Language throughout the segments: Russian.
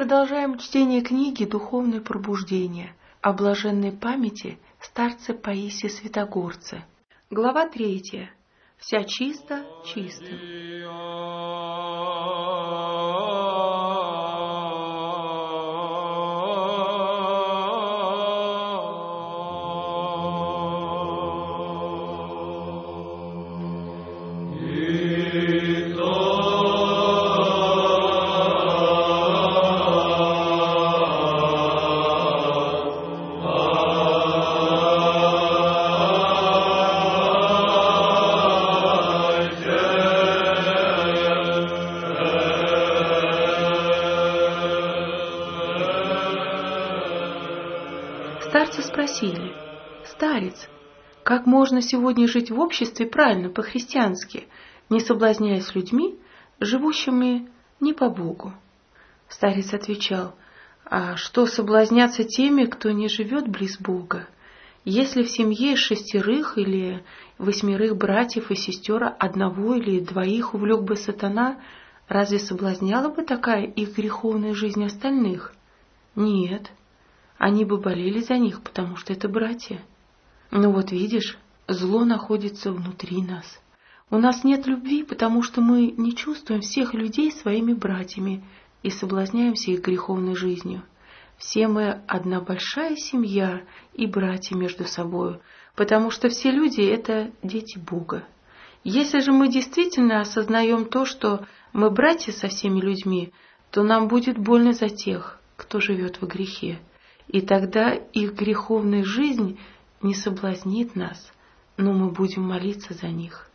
продолжаем чтение книги «Духовное пробуждение» о блаженной памяти старце Паисии Святогорце. Глава 3. Вся чисто чистым. Старца спросили: «Старец, как можно сегодня жить в обществе правильно, по-христиански, не соблазняясь людьми, живущими не по Богу?» Старец отвечал: «А что соблазняться теми, кто не живет близ Бога? Если в семье из 6 или 8 братьев и сестер одного или 2 увлек бы сатана, разве соблазняла бы такая их греховная жизнь остальных? Нет». Они бы болели за них, потому что это братья. Но вот видишь, зло находится внутри нас. У нас нет любви, потому что мы не чувствуем всех людей своими братьями и соблазняемся их греховной жизнью. Все мы одна большая семья и братья между собою, потому что все люди — это дети Бога. Если же мы действительно осознаем то, что мы братья со всеми людьми, то нам будет больно за тех, кто живет во грехе. И тогда их греховная жизнь не соблазнит нас, но мы будем молиться за них.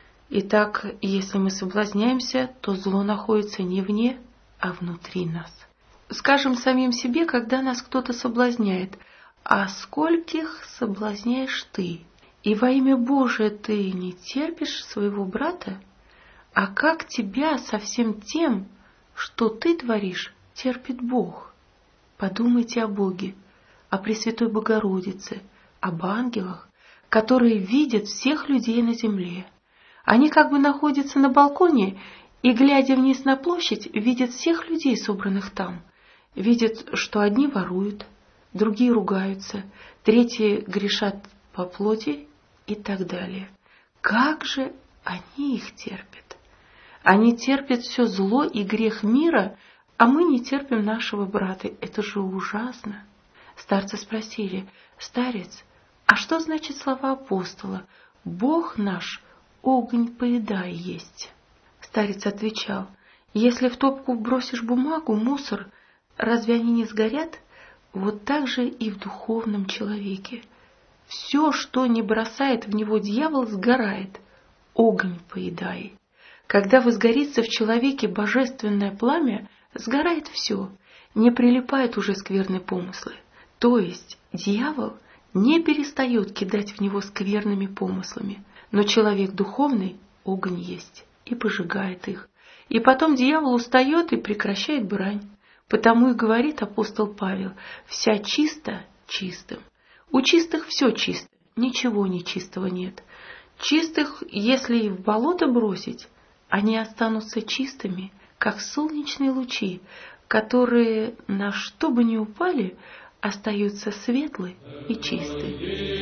Итак, если мы соблазняемся, то зло находится не вне, а внутри нас. Скажем самим себе, когда нас кто-то соблазняет: «А скольких соблазняешь ты? И во имя Божие ты не терпишь своего брата? А как тебя со всем тем, что ты творишь, терпит Бог?» Подумайте о Боге, о Пресвятой Богородице, об ангелах, которые видят всех людей на земле. Они как бы находятся на балконе и, глядя вниз на площадь, видят всех людей, собранных там. Видят, что одни воруют, другие ругаются, третьи грешат по плоти и так далее. Как же они их терпят? Они терпят все зло и грех мира, а мы не терпим нашего брата. Это же ужасно. Старцы спросили: «Старец, а что значит слова апостола: Бог наш огонь поедай есть?» Старец отвечал: «Если в топку бросишь бумагу, мусор, разве они не сгорят? Вот так же и в духовном человеке. Все, что не бросает в него дьявол, сгорает. Огонь поедай. Когда возгорится в человеке божественное пламя, сгорает все, не прилипают уже скверные помыслы. То есть дьявол не перестает кидать в него скверными помыслами, но человек духовный огонь есть и пожигает их. И потом дьявол устает и прекращает брань. Потому и говорит апостол Павел: «Вся чисто чистым». У чистых все чисто, ничего нечистого нет. Чистых, если и в болото бросить, они останутся чистыми, как солнечные лучи, которые, на что бы ни упали, остаются светлы и чисты.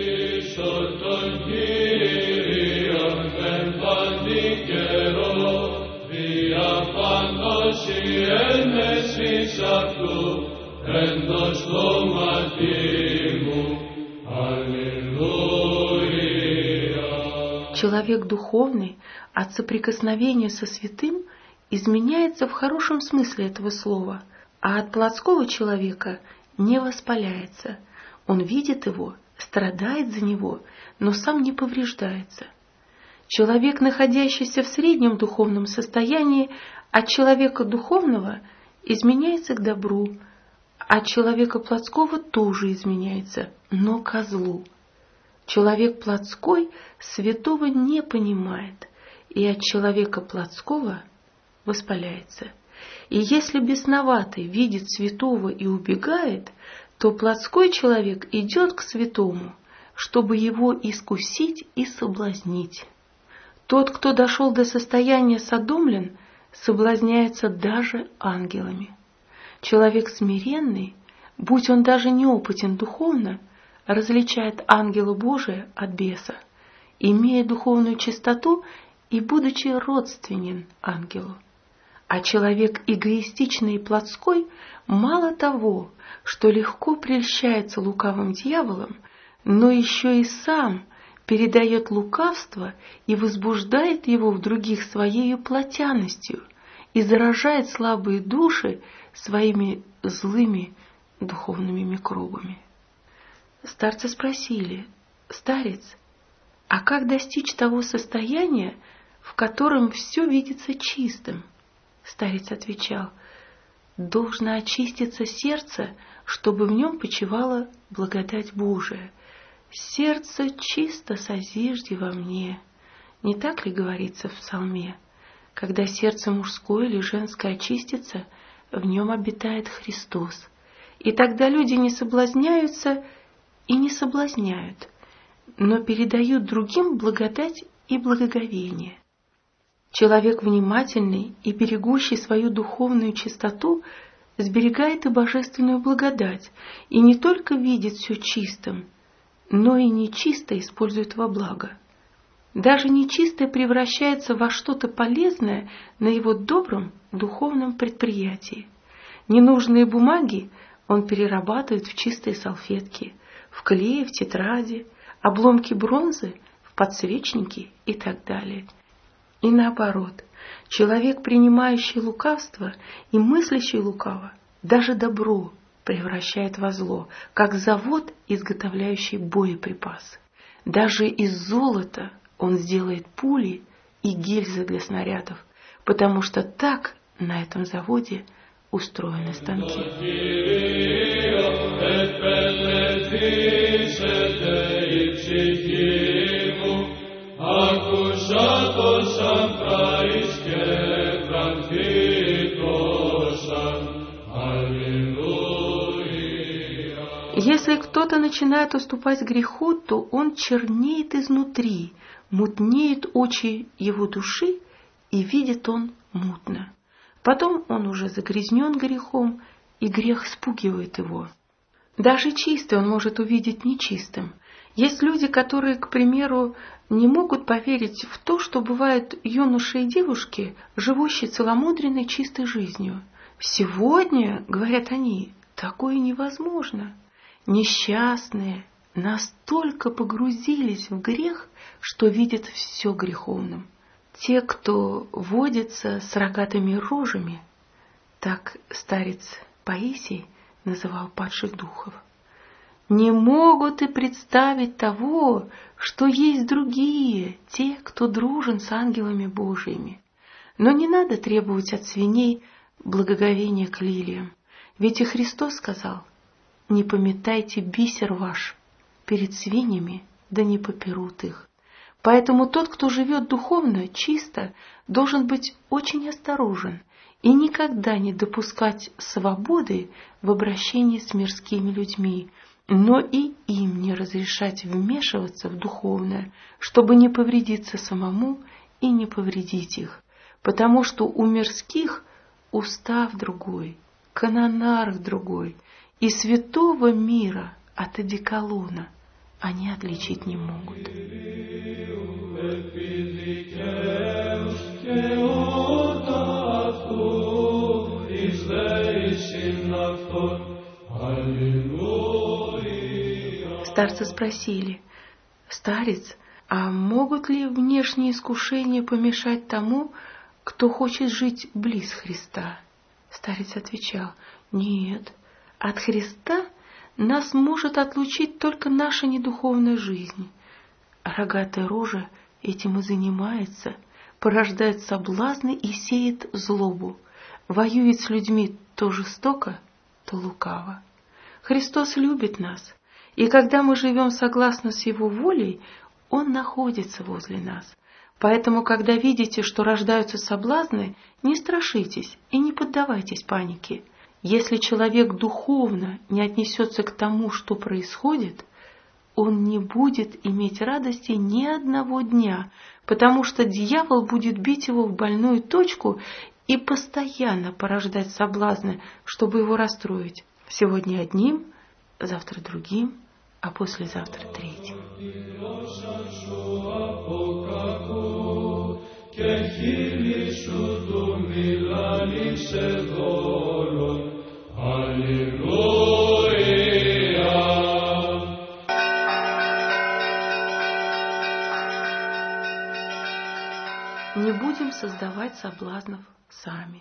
Человек духовный от соприкосновения со святым изменяется в хорошем смысле этого слова, а от плотского человека не воспаляется. Он видит его, страдает за него, но сам не повреждается. Человек, находящийся в среднем духовном состоянии, от человека духовного изменяется к добру, от человека плотского тоже изменяется, но ко злу. Человек плотской святого не понимает, и от человека плотского воспаляется. И если бесноватый видит святого и убегает, то плотской человек идет к святому, чтобы его искусить и соблазнить. Тот, кто дошел до состояния содомлен, соблазняется даже ангелами. Человек смиренный, будь он даже неопытен духовно, различает ангела Божия от беса, имея духовную чистоту и будучи родственен ангелу. А человек эгоистичный и плотской мало того, что легко прельщается лукавым дьяволом, но еще и сам передает лукавство и возбуждает его в других своей плотяностью и заражает слабые души своими злыми духовными микробами. Старцы спросили: «Старец, а как достичь того состояния, в котором все видится чистым?» Старец отвечал: «Должно очиститься сердце, чтобы в нем почивала благодать Божия. Сердце чисто созижди во мне». Не так ли говорится в псалме? Когда сердце мужское или женское очистится, в нем обитает Христос. И тогда люди не соблазняются и не соблазняют, но передают другим благодать и благоговение. Человек внимательный и берегущий свою духовную чистоту сберегает и божественную благодать, и не только видит все чистым, но и нечисто использует во благо. Даже нечистое превращается во что-то полезное на его добром духовном предприятии. Ненужные бумаги он перерабатывает в чистые салфетки, в клей, в тетради, обломки бронзы в подсвечники и так далее. И наоборот, человек, принимающий лукавство и мыслящий лукаво, даже добро превращает во зло, как завод, изготовляющий боеприпасы. Даже из золота он сделает пули и гильзы для снарядов, потому что так на этом заводе устроены станки. Если кто-то начинает уступать греху, то он чернеет изнутри, мутнеют очи его души, и видит он мутно. Потом он уже загрязнен грехом, и грех спугивает его. Даже чистый он может увидеть нечистым. Есть люди, которые, к примеру, не могут поверить в то, что бывают юноши и девушки, живущие целомудренной чистой жизнью. Сегодня, говорят они, такое невозможно. Несчастные настолько погрузились в грех, что видят все греховным. Те, кто водится с рогатыми рожами, так старец Паисий называл падших духов, не могут и представить того, что есть другие, те, кто дружен с ангелами Божьими. Но не надо требовать от свиней благоговения к лилиям, ведь и Христос сказал: «Не пометайте бисер ваш перед свиньями, да не поперут их». Поэтому тот, кто живет духовно, чисто, должен быть очень осторожен и никогда не допускать свободы в обращении с мирскими людьми, но и им не разрешать вмешиваться в духовное, чтобы не повредиться самому и не повредить их, потому что у мирских устав другой, канонарх другой, и святого мира от одеколона они отличить не могут. Старцы спросили: «Старец, а могут ли внешние искушения помешать тому, кто хочет жить близ Христа?» Старец отвечал: «Нет, от Христа нас может отлучить только наша недуховная жизнь. Рогатая рожа этим и занимается, порождает соблазны и сеет злобу, воюет с людьми то жестоко, то лукаво. Христос любит нас, и когда мы живем согласно с Его волей, Он находится возле нас. Поэтому, когда видите, что рождаются соблазны, не страшитесь и не поддавайтесь панике. Если человек духовно не отнесется к тому, что происходит, он не будет иметь радости ни одного дня, потому что дьявол будет бить его в больную точку и постоянно порождать соблазны, чтобы его расстроить. Сегодня одним, завтра другим, а послезавтра третьим. Не будем создавать соблазнов сами.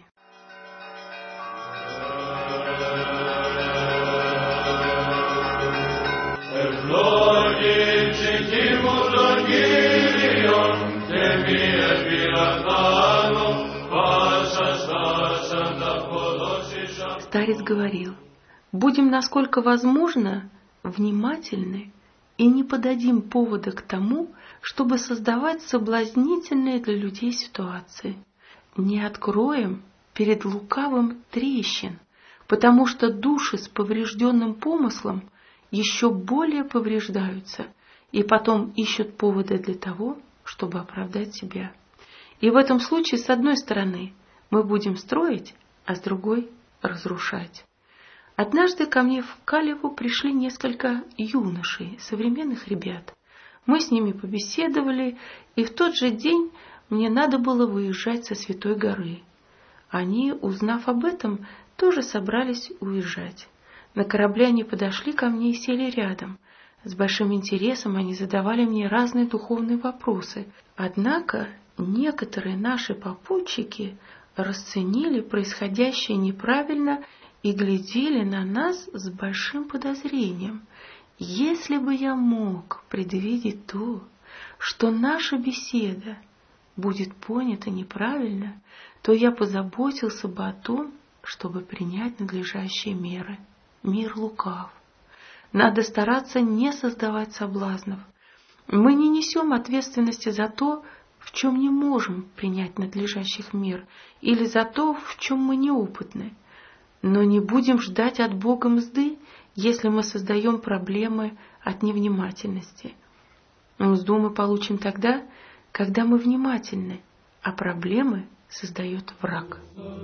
Старец говорил: будем, насколько возможно, внимательны и не подадим повода к тому, чтобы создавать соблазнительные для людей ситуации. Не откроем перед лукавым трещин, потому что души с поврежденным помыслом еще более повреждаются и потом ищут поводы для того, чтобы оправдать себя. И в этом случае, с одной стороны, мы будем строить, а с другой — разрушать. Однажды ко мне в Калеву пришли несколько юношей, современных ребят. Мы с ними побеседовали, и в тот же день мне надо было выезжать со Святой горы. Они, узнав об этом, тоже собрались уезжать. На корабле они подошли ко мне и сели рядом. С большим интересом они задавали мне разные духовные вопросы. Однако некоторые наши попутчики расценили происходящее неправильно и глядели на нас с большим подозрением. Если бы я мог предвидеть то, что наша беседа будет понята неправильно, то я позаботился бы о том, чтобы принять надлежащие меры. Мир лукав. Надо стараться не создавать соблазнов. Мы не несем ответственности за то, в чем не можем принять надлежащих мер, или за то, в чем мы неопытны. Но не будем ждать от Бога мзды, если мы создаем проблемы от невнимательности. Мзду мы получим тогда, когда мы внимательны, а проблемы создает враг.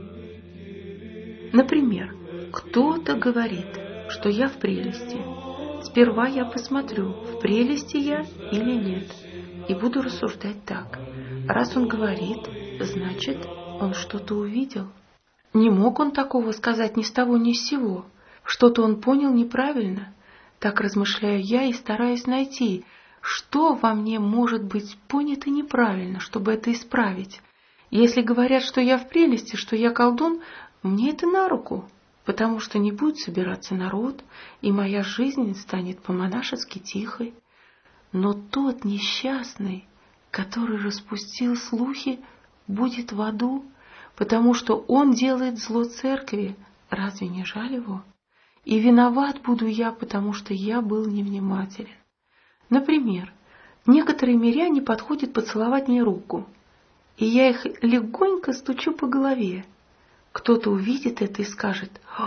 Например, кто-то говорит, что я в прелести. Сперва я посмотрю, в прелести я или нет, и буду рассуждать так. Раз он говорит, значит, он что-то увидел. Не мог он такого сказать ни с того ни с сего. Что-то он понял неправильно. Так размышляю я и стараюсь найти, что во мне может быть понято неправильно, чтобы это исправить. Если говорят, что я в прелести, что я колдун, мне это на руку, потому что не будет собираться народ, и моя жизнь станет по-монашески тихой. Но тот несчастный, который распустил слухи, будет в аду, потому что он делает зло церкви. Разве не жаль его? И виноват буду я, потому что я был невнимателен. Например, некоторые миряне подходят поцеловать мне руку, и я их легонько стучу по голове. Кто-то увидит это и скажет: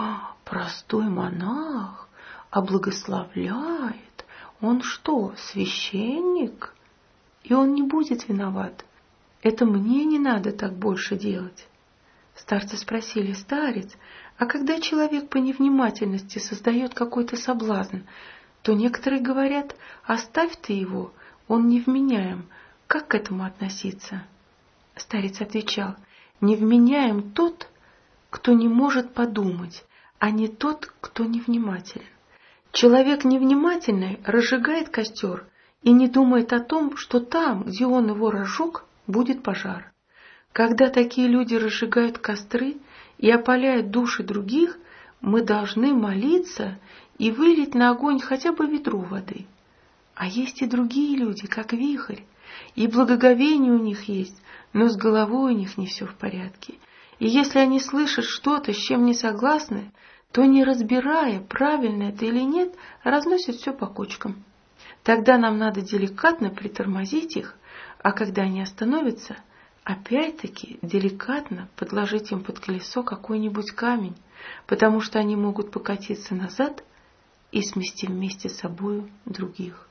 простой монах, а благословляет. Он что, священник? И он не будет виноват. Это мне не надо так больше делать. Старцы спросили: старец, а когда человек по невнимательности создает какой-то соблазн, то некоторые говорят: оставь ты его, он невменяем. Как к этому относиться? Старец отвечал: невменяем тот, кто не может подумать, а не тот, кто невнимателен. Человек невнимательный разжигает костер и не думает о том, что там, где он его разжег, будет пожар. Когда такие люди разжигают костры и опаляют души других, мы должны молиться и вылить на огонь хотя бы ведро воды. А есть и другие люди, как вихрь, и благоговение у них есть, но с головой у них не все в порядке. И если они слышат что-то, с чем не согласны, то, не разбирая, правильно это или нет, разносят все по кочкам. Тогда нам надо деликатно притормозить их, а когда они остановятся, опять-таки деликатно подложить им под колесо какой-нибудь камень, потому что они могут покатиться назад и смести вместе с собою других.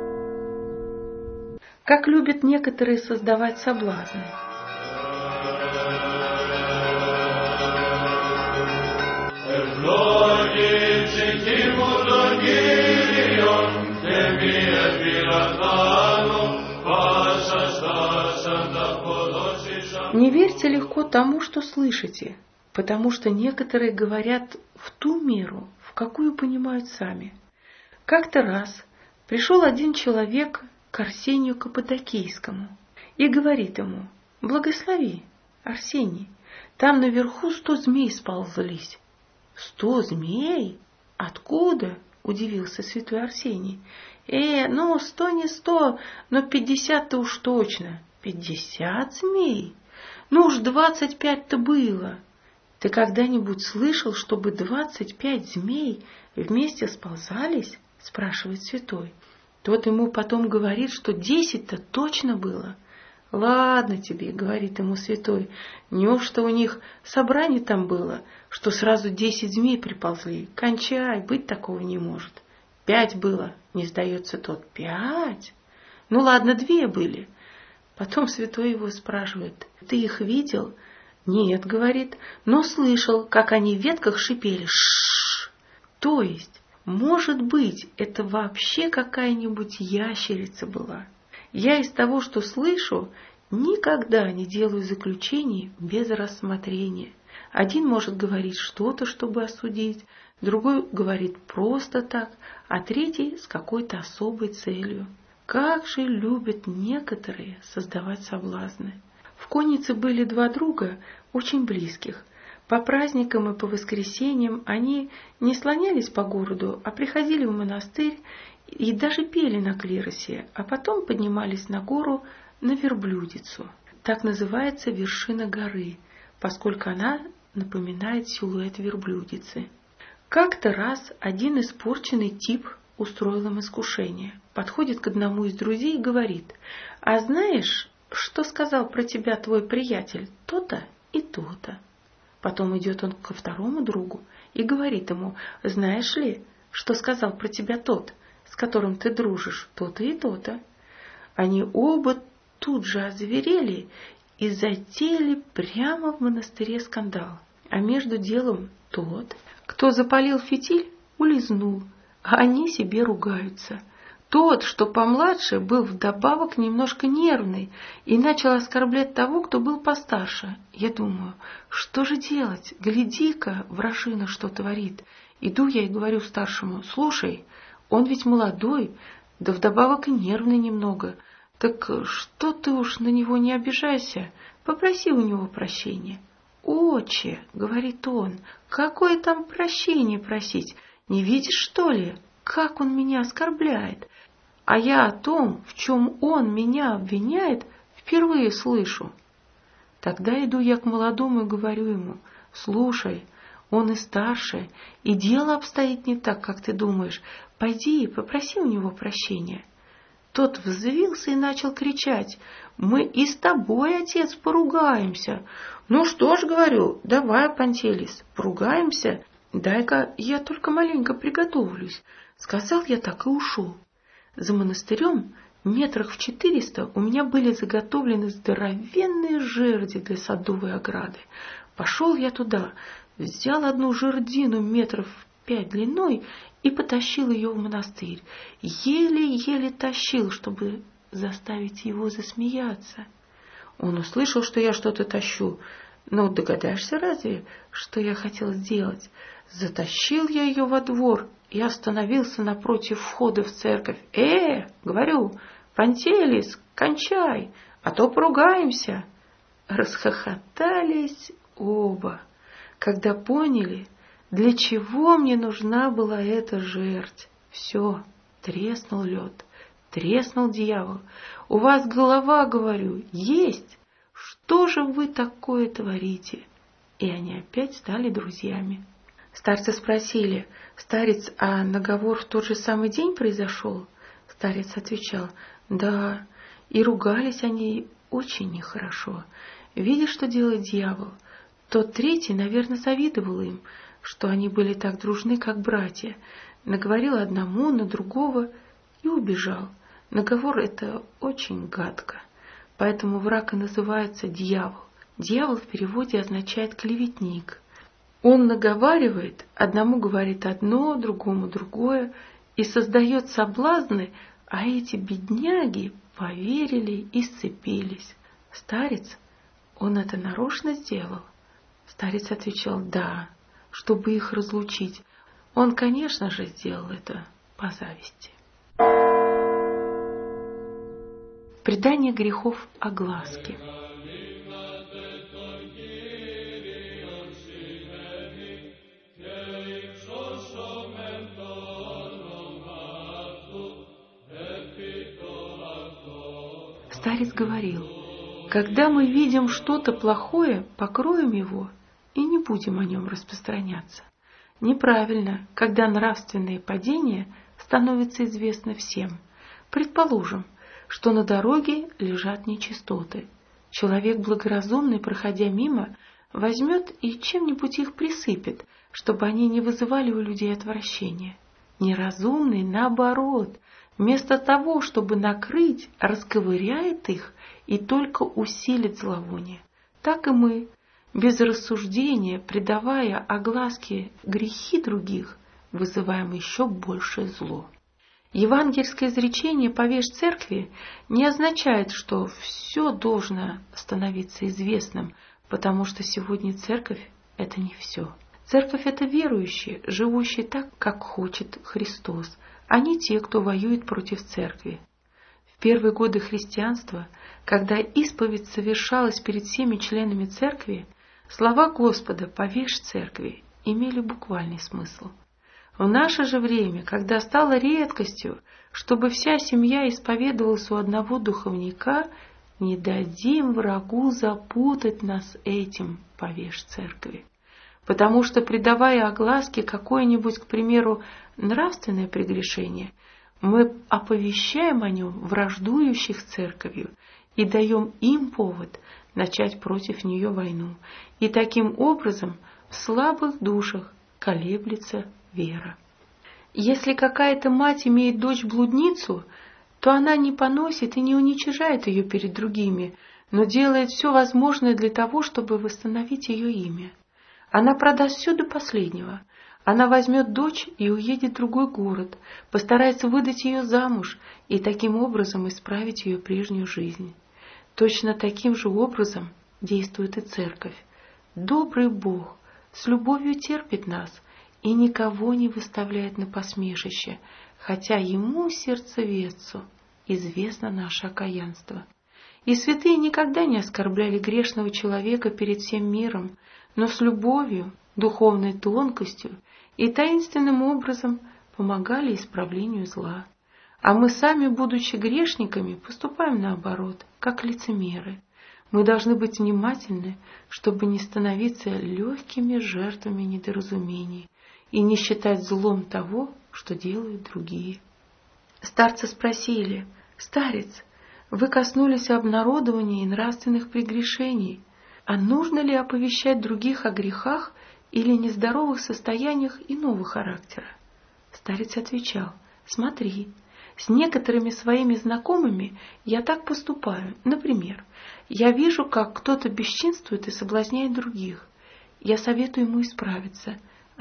Как любят некоторые создавать соблазны. по тому, что слышите, потому что некоторые говорят в ту меру, в какую понимают сами. Как-то раз пришел один человек к Арсению Каппадокийскому и говорит ему: «Благослови, Арсений, там наверху 100 змей сползлись». 100 змей? Откуда? — удивился святой Арсений. 100 не 100, но 50-то уж точно. 50 змей? Ну уж 25-то было. Ты когда-нибудь слышал, чтобы 25 змей вместе сползались? — спрашивает святой. Тот ему потом говорит, что 10-то точно было. «Ладно тебе, — говорит ему святой, — неужто у них собрание там было, что сразу 10 змей приползли? Кончай, быть такого не может. 5 было, не сдается тот. 5? Ну ладно, 2 были». Потом святой его спрашивает: «Ты их видел?» «Нет, — говорит, — но слышал, как они в ветках шипели. Ш-ш-ш!» То есть, может быть, это вообще какая-нибудь ящерица была. Я из того, что слышу, никогда не делаю заключений без рассмотрения. Один может говорить что-то, чтобы осудить, другой говорит просто так, а третий с какой-то особой целью. Как же любят некоторые создавать соблазны. В коннице были 2 друга, очень близких. По праздникам и по воскресеньям они не слонялись по городу, а приходили в монастырь и даже пели на клиросе, а потом поднимались на гору на Верблюдицу. Так называется вершина горы, поскольку она напоминает силуэт верблюдицы. Как-то раз один испорченный тип устроил им искушение. Подходит к одному из друзей и говорит: «А знаешь, что сказал про тебя твой приятель? То-то и то-то». Потом идет он ко второму другу и говорит ему: «Знаешь ли, что сказал про тебя тот, с которым ты дружишь? То-то и то-то». Они оба тут же озверели и затеяли прямо в монастыре скандал. А между делом тот, кто запалил фитиль, улизнул, а они себе ругаются. Тот, что помладше, был вдобавок немножко нервный и начал оскорблять того, кто был постарше. Я думаю, что же делать? Гляди-ка, вражина что творит. Иду я и говорю старшему: «Слушай, он ведь молодой, да вдобавок и нервный немного. Так что ты уж на него не обижайся, попроси у него прощения». «Отче, — говорит он, — какое там прощение просить? Не видишь, что ли, как он меня оскорбляет? А я о том, в чем он меня обвиняет, впервые слышу». Тогда иду я к молодому и говорю ему: «Слушай, он и старше, и дело обстоит не так, как ты думаешь. Пойди и попроси у него прощения». Тот взвился и начал кричать: «Мы и с тобой, отец, поругаемся». «Ну что ж, — говорю, — давай, Пантелис, поругаемся. Дай-ка я только маленько приготовлюсь». Сказал я так и ушел. За монастырем метрах в 400 у меня были заготовлены здоровенные жерди для садовой ограды. Пошел я туда, взял одну жердину метров 5 длиной и потащил ее в монастырь. Еле-еле тащил, чтобы заставить его засмеяться. Он услышал, что я что-то тащу. Но догадаешься разве, что я хотел сделать? Затащил я ее во двор и остановился напротив входа в церковь. Говорю, Пантелис, кончай, а то поругаемся». Расхохотались оба, когда поняли, для чего мне нужна была эта жерть. Все, треснул лед, треснул дьявол. У вас голова, говорю, есть. Что же вы такое творите? И они опять стали друзьями. Старцы спросили: «Старец, а наговор в тот же самый день произошел?» Старец отвечал: «Да». И ругались они очень нехорошо. Видишь, что делает дьявол? Тот третий, наверное, завидовал им, что они были так дружны, как братья. Наговорил одному, на другого и убежал. Наговор — это очень гадко. Поэтому враг и называется дьявол. Дьявол в переводе означает клеветник. Он наговаривает, одному говорит одно, другому другое, и создает соблазны, а эти бедняги поверили и сцепились. Старец, Он это нарочно сделал? Старец отвечал: да, чтобы их разлучить. Он, конечно же, сделал это по зависти. Предание грехов огласки. Старец говорил: когда мы видим что-то плохое, покроем его и не будем о нем распространяться. Неправильно, когда нравственные падения становятся известны всем. Предположим, что на дороге лежат нечистоты. Человек благоразумный, проходя мимо, возьмет и чем-нибудь их присыпет, чтобы они не вызывали у людей отвращения. Неразумный, наоборот, вместо того, чтобы накрыть, расковыряет их и только усилит зловоние. Так и мы, без рассуждения, придавая огласке грехи других, вызываем еще большее зло. Евангельское изречение «повесь церкви» не означает, что все должно становиться известным, потому что сегодня церковь – это не все. Церковь – это верующие, живущие так, как хочет Христос, а не те, кто воюет против церкви. В первые годы христианства, когда исповедь совершалась перед всеми членами церкви, слова Господа «повесь церкви» имели буквальный смысл. В наше же время, когда стало редкостью, чтобы вся семья исповедовалась у одного духовника, не дадим врагу запутать нас этим «повесь церкви». Потому что, придавая огласке какое-нибудь, к примеру, нравственное прегрешение, мы оповещаем о нем враждующих с церковью и даем им повод начать против нее войну. И таким образом в слабых душах колеблется вера. Если какая-то мать имеет дочь-блудницу, то она не поносит и не уничижает ее перед другими, но делает все возможное для того, чтобы восстановить ее имя. Она продаст все до последнего. Она возьмет дочь и уедет в другой город, постарается выдать ее замуж и таким образом исправить ее прежнюю жизнь. Точно таким же образом действует и церковь. Добрый Бог с любовью терпит нас и никого не выставляет на посмешище, хотя Ему, сердцеведцу, известно наше окаянство. И святые никогда не оскорбляли грешного человека перед всем миром, но с любовью, духовной тонкостью и таинственным образом помогали исправлению зла. А мы сами, будучи грешниками, поступаем наоборот, как лицемеры. Мы должны быть внимательны, чтобы не становиться легкими жертвами недоразумений и не считать злом того, что делают другие. Старцы спросили: «Старец, вы коснулись обнародования и нравственных прегрешений, а нужно ли оповещать других о грехах или нездоровых состояниях иного характера?» Старец отвечал: «Смотри, с некоторыми своими знакомыми я так поступаю. Например, я вижу, как кто-то бесчинствует и соблазняет других. Я советую ему исправиться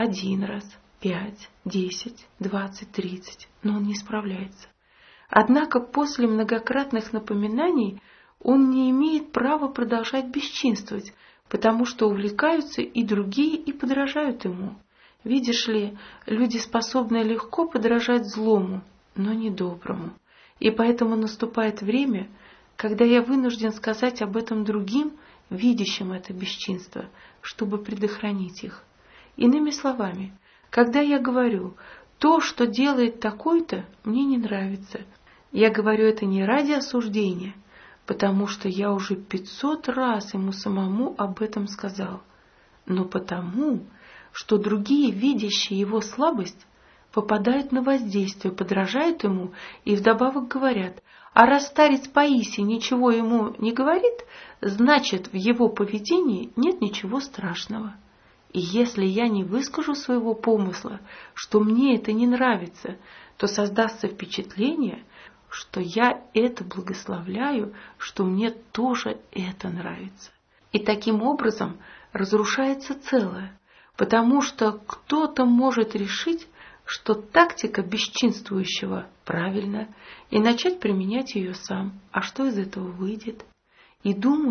1 раз, 5, 10, 20, 30, но он не исправляется. Однако после многократных напоминаний он не имеет права продолжать бесчинствовать, потому что увлекаются и другие и подражают ему. Видишь ли, люди способны легко подражать злому, но не доброму. И поэтому наступает время, когда я вынужден сказать об этом другим, видящим это бесчинство, чтобы предохранить их. Иными словами, когда я говорю: то, что делает такой-то, мне не нравится, я говорю это не ради осуждения, потому что я уже 500 раз ему самому об этом сказал, но потому, что другие, видящие его слабость, попадают на воздействие, подражают ему и вдобавок говорят: а раз старец Паисий ничего ему не говорит, значит, в его поведении нет ничего страшного. И если я не выскажу своего помысла, что мне это не нравится, то создастся впечатление, что я это благословляю, что мне тоже это нравится. И таким образом разрушается целое, потому что кто-то может решить, что тактика бесчинствующего правильна, и начать применять ее сам. А что из этого выйдет? И думают,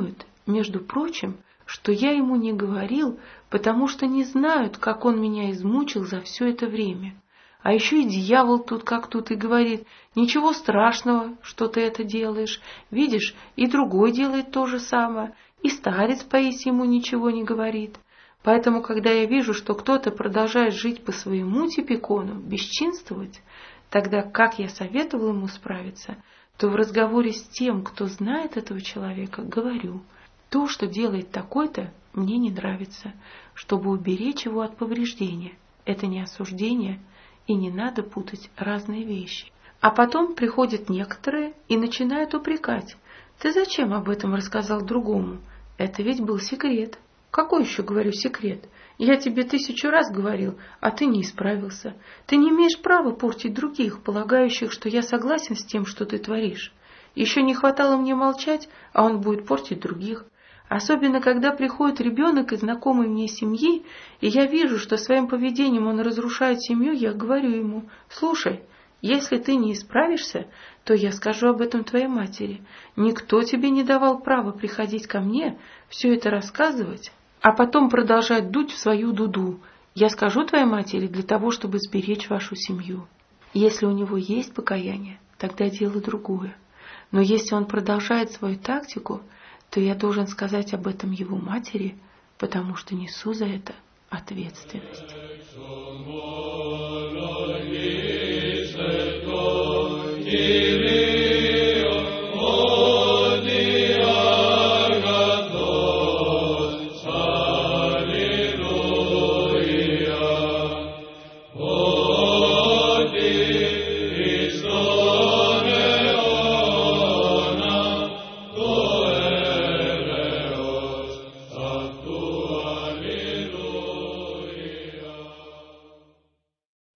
между прочим, что я ему не говорил, потому что не знают, как он меня измучил за все это время. А еще и дьявол тут как тут и говорит: ничего страшного, что ты это делаешь. Видишь, и другой делает то же самое, и старец Паисий ему ничего не говорит. Поэтому, когда я вижу, что кто-то продолжает жить по своему типикону, бесчинствовать, тогда как я советовал ему справиться, то в разговоре с тем, кто знает этого человека, говорю: то, что делает такой-то, мне не нравится, чтобы уберечь его от повреждения. Это не осуждение, и не надо путать разные вещи. А потом приходят некоторые и начинают упрекать: ты зачем об этом рассказал другому? Это ведь был секрет. Какой еще, говорю, секрет? Я тебе 1000 раз говорил, а ты не исправился. Ты не имеешь права портить других, полагающих, что я согласен с тем, что ты творишь. Еще не хватало мне молчать, а он будет портить других. Особенно, когда приходит ребенок из знакомой мне семьи, и я вижу, что своим поведением он разрушает семью, я говорю ему: слушай, если ты не исправишься, то я скажу об этом твоей матери. Никто тебе не давал права приходить ко мне, все это рассказывать, а потом продолжать дуть в свою дуду. Я скажу твоей матери для того, чтобы сберечь вашу семью. Если у него есть покаяние, тогда дело другое. Но если он продолжает свою тактику, то я должен сказать об этом его матери, потому что несу за это ответственность.